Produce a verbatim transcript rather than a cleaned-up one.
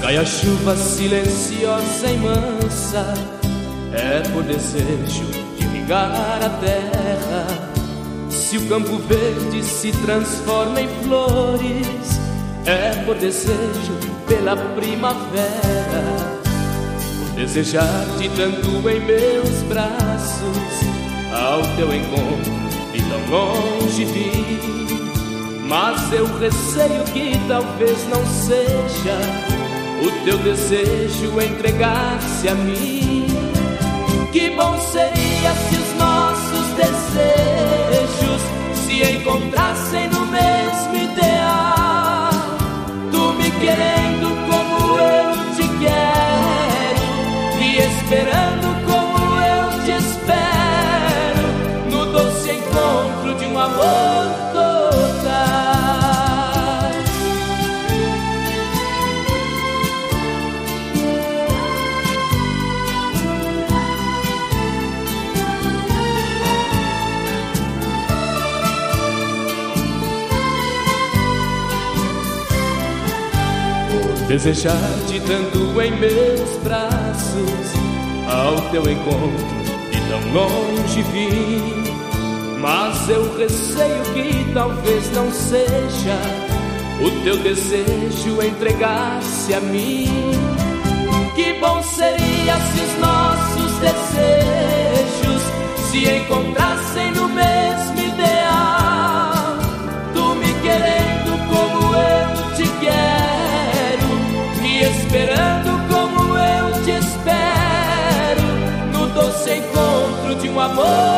Cai a chuva silenciosa e mansa, é por desejo de irrigar a terra. Se o campo verde se transforma em flores, é por desejo pela primavera. Por desejar-te tanto em meus braços, ao teu encontro e tão longe vim. Mas eu receio que talvez não seja o teu desejo entregar-se a mim. Que bom seria se os nossos desejos se encontrassem no mesmo ideal. Tu me querendo como eu te quero, me esperando como eu te espero, no doce encontro de um amor total. Desejar-te tanto em meus braços, ao teu encontro e tão longe vim. Mas eu receio que talvez não seja o teu desejo entregar-se a mim. Que bom seria se os nossos desejos se encontrassem no mesmo ideal. Tu me querendo como eu te quero, me esperando como eu te espero, no doce encontro de um amor